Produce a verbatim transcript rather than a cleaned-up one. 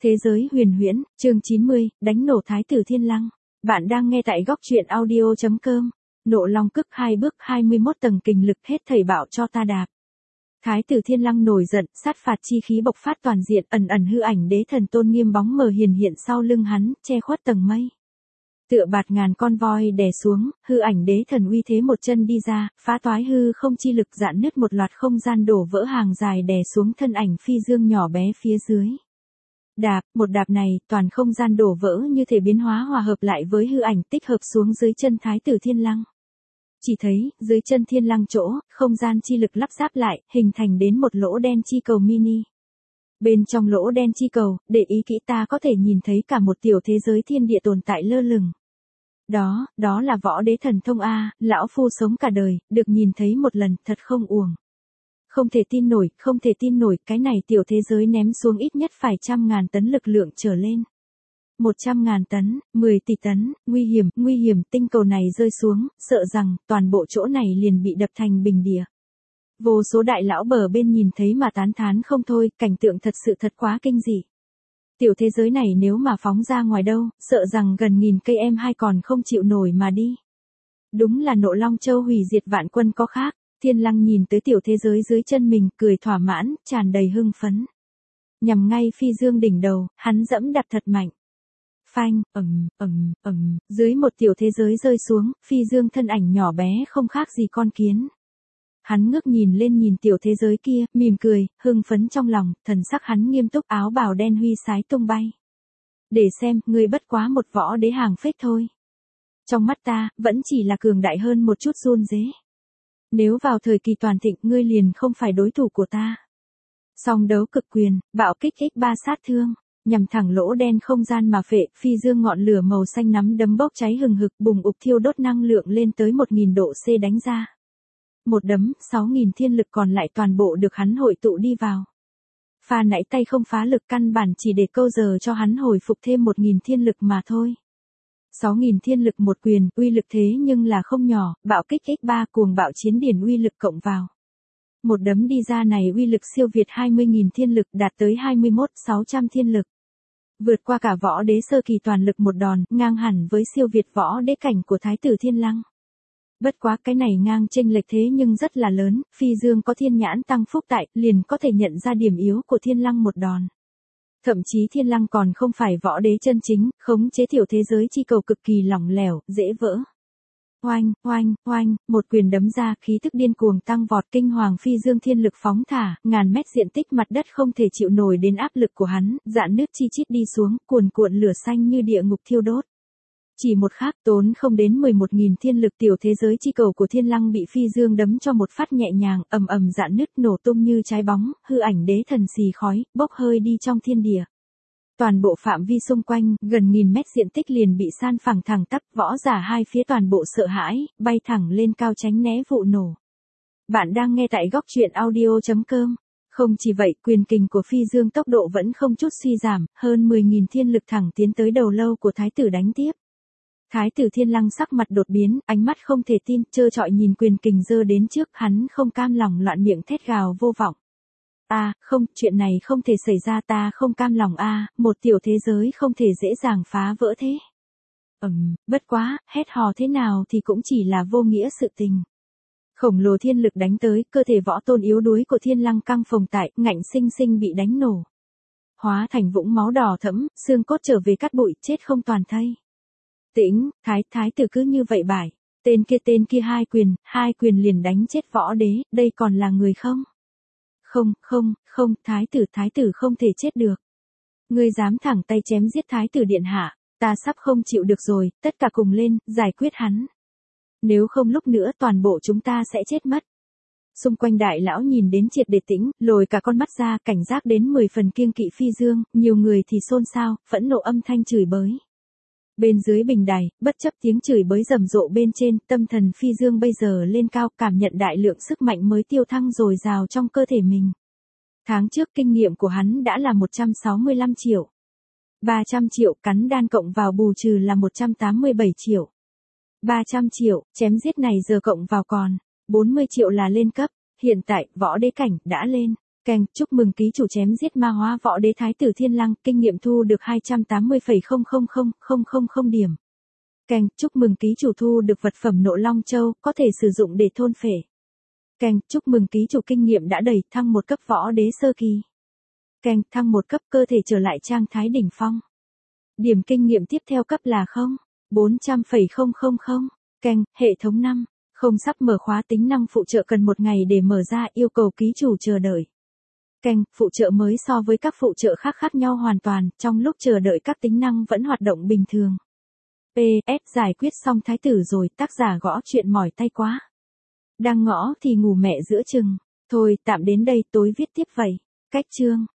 Thế giới huyền huyễn, chương chín mươi, đánh nổ Thái tử Thiên Lăng. Bạn đang nghe tại góc truyện audio chấm com. Nộ long cức hai bước hai mươi mốt tầng kình lực hết thảy bạo cho ta đạp. Thái tử Thiên Lăng nổi giận, sát phạt chi khí bộc phát toàn diện, ẩn ẩn hư ảnh đế thần tôn nghiêm bóng mờ hiền hiện sau lưng hắn, che khuất tầng mây. Tựa bạt ngàn con voi đè xuống, hư ảnh đế thần uy thế một chân đi ra, phá toái hư không chi lực dạn nứt một loạt không gian đổ vỡ hàng dài đè xuống thân ảnh phi dương nhỏ bé phía dưới. Đạp, một đạp này, toàn không gian đổ vỡ như thể biến hóa hòa hợp lại với hư ảnh tích hợp xuống dưới chân Thái tử Thiên Lăng. Chỉ thấy, dưới chân Thiên Lăng chỗ, không gian chi lực lắp ráp lại, hình thành đến một lỗ đen chi cầu mini. Bên trong lỗ đen chi cầu, để ý kỹ ta có thể nhìn thấy cả một tiểu thế giới thiên địa tồn tại lơ lửng. Đó, đó là võ đế thần thông A, lão phu sống cả đời, được nhìn thấy một lần, thật không uổng. Không thể tin nổi, không thể tin nổi, cái này tiểu thế giới ném xuống ít nhất phải trăm ngàn tấn lực lượng trở lên. Một trăm ngàn tấn, mười tỷ tấn, nguy hiểm, nguy hiểm, tinh cầu này rơi xuống, sợ rằng, toàn bộ chỗ này liền bị đập thành bình địa. Vô số đại lão bờ bên nhìn thấy mà tán thán không thôi, cảnh tượng thật sự thật quá kinh dị. Tiểu thế giới này nếu mà phóng ra ngoài đâu, sợ rằng gần nghìn cây em hai còn không chịu nổi mà đi. Đúng là Nộ Long Châu hủy diệt vạn quân có khác. Thiên Lăng nhìn tới tiểu thế giới dưới chân mình, cười thỏa mãn, tràn đầy hưng phấn. Nhằm ngay phi dương đỉnh đầu, hắn dẫm đạp thật mạnh. Phanh, ầm, ầm, ầm, dưới một tiểu thế giới rơi xuống, phi dương thân ảnh nhỏ bé không khác gì con kiến. Hắn ngước nhìn lên nhìn tiểu thế giới kia, mỉm cười, hưng phấn trong lòng, thần sắc hắn nghiêm túc, áo bào đen huy sái tung bay. Để xem, ngươi bất quá một võ đế hàng phết thôi. Trong mắt ta, vẫn chỉ là cường đại hơn một chút run rế. Nếu vào thời kỳ toàn thịnh, ngươi liền không phải đối thủ của ta. Song đấu cực quyền, bạo kích x ba sát thương, nhằm thẳng lỗ đen không gian mà phệ, phi dương ngọn lửa màu xanh nắm đấm bốc cháy hừng hực, bùng ục thiêu đốt năng lượng lên tới một nghìn độ C đánh ra. Một đấm, sáu nghìn thiên lực còn lại toàn bộ được hắn hội tụ đi vào. Pha nãy tay không phá lực căn bản chỉ để câu giờ cho hắn hồi phục thêm một nghìn thiên lực mà thôi. sáu nghìn thiên lực một quyền, uy lực thế nhưng là không nhỏ, bạo kích x ba cuồng bạo chiến điển uy lực cộng vào. Một đấm đi ra này uy lực siêu việt hai mươi nghìn thiên lực, đạt tới hai mươi mốt nghìn sáu trăm thiên lực. Vượt qua cả võ đế sơ kỳ toàn lực một đòn, ngang hẳn với siêu việt võ đế cảnh của Thái tử Thiên Lăng. Bất quá cái này ngang chênh lệch thế nhưng rất là lớn, phi dương có thiên nhãn tăng phúc tại, liền có thể nhận ra điểm yếu của Thiên Lăng một đòn. Thậm chí Thiên Lăng còn không phải võ đế chân chính, khống chế tiểu thế giới chi cầu cực kỳ lỏng lẻo, dễ vỡ. Oanh, oanh, oanh, một quyền đấm ra, khí tức điên cuồng tăng vọt, kinh hoàng phi dương thiên lực phóng thả, ngàn mét diện tích mặt đất không thể chịu nổi đến áp lực của hắn, dạn nước chi chít đi xuống, cuồn cuộn lửa xanh như địa ngục thiêu đốt. Chỉ một khắc tốn không đến mười một nghìn thiên lực, tiểu thế giới chi cầu của Thiên Lăng bị phi dương đấm cho một phát nhẹ nhàng, ầm ầm dạn nứt nổ tung như trái bóng, hư ảnh đế thần xì khói, bốc hơi đi trong thiên địa. Toàn bộ phạm vi xung quanh, gần nghìn mét diện tích liền bị san phẳng thẳng tắp, võ giả hai phía toàn bộ sợ hãi, bay thẳng lên cao tránh né vụ nổ. Bạn đang nghe tại góc truyện audio chấm com. Không chỉ vậy, quyền kình của phi dương tốc độ vẫn không chút suy giảm, hơn mười nghìn thiên lực thẳng tiến tới đầu lâu của thái tử đánh tiếp. Thái tử Thiên Lăng sắc mặt đột biến, ánh mắt không thể tin, trơ trọi nhìn quyền kình giơ đến trước, hắn không cam lòng loạn miệng thét gào vô vọng. A, không, chuyện này không thể xảy ra, ta không cam lòng a, một tiểu thế giới không thể dễ dàng phá vỡ thế. Ừm, bất quá, hét hò thế nào thì cũng chỉ là vô nghĩa sự tình. Khổng lồ thiên lực đánh tới, cơ thể võ tôn yếu đuối của Thiên Lăng căng phồng tại, ngạnh sinh sinh bị đánh nổ. Hóa thành vũng máu đỏ thẫm, xương cốt trở về cát bụi, chết không toàn thây. Tĩnh, thái, thái tử cứ như vậy bại, tên kia tên kia hai quyền, hai quyền liền đánh chết võ đế, đây còn là người không? Không, không, không, thái tử, thái tử không thể chết được. Ngươi dám thẳng tay chém giết thái tử điện hạ, ta sắp không chịu được rồi, tất cả cùng lên, giải quyết hắn. Nếu không lúc nữa toàn bộ chúng ta sẽ chết mất. Xung quanh đại lão nhìn đến triệt để tĩnh, lồi cả con mắt ra, cảnh giác đến mười phần kiêng kỵ phi dương, nhiều người thì xôn xao, phẫn nộ âm thanh chửi bới. Bên dưới bình đài, bất chấp tiếng chửi bới rầm rộ bên trên, tâm thần phi dương bây giờ lên cao, cảm nhận đại lượng sức mạnh mới tiêu thăng dồi dào trong cơ thể mình. Tháng trước kinh nghiệm của hắn đã là một trăm sáu mươi lăm triệu. ba trăm triệu, cắn đan cộng vào bù trừ là một trăm tám mươi bảy triệu. ba trăm triệu, chém giết này giờ cộng vào còn bốn mươi triệu là lên cấp, hiện tại, võ đế cảnh, đã lên. Keng, chúc mừng ký chủ chém giết ma hóa võ đế Thái tử Thiên Lăng, kinh nghiệm thu được hai trăm tám mươi phẩy không không không không không không điểm. Keng, chúc mừng ký chủ thu được vật phẩm Nộ Long Châu, có thể sử dụng để thôn phệ. Keng, chúc mừng ký chủ kinh nghiệm đã đầy, thăng một cấp võ đế sơ kỳ. Keng, thăng một cấp, cơ thể trở lại trạng thái đỉnh phong. Điểm kinh nghiệm tiếp theo cấp là không bốn trăm phẩy không không không. Keng, hệ thống năm. Không sắp mở khóa tính năng phụ trợ cần một ngày để mở ra, yêu cầu ký chủ chờ đợi. Keng, phụ trợ mới so với các phụ trợ khác khác nhau hoàn toàn, trong lúc chờ đợi các tính năng vẫn hoạt động bình thường. pê ét giải quyết xong thái tử rồi, tác giả gõ chuyện mỏi tay quá. Đang ngõ thì ngủ mẹ giữa chừng. Thôi, tạm đến đây, tối viết tiếp vậy. Cách chương.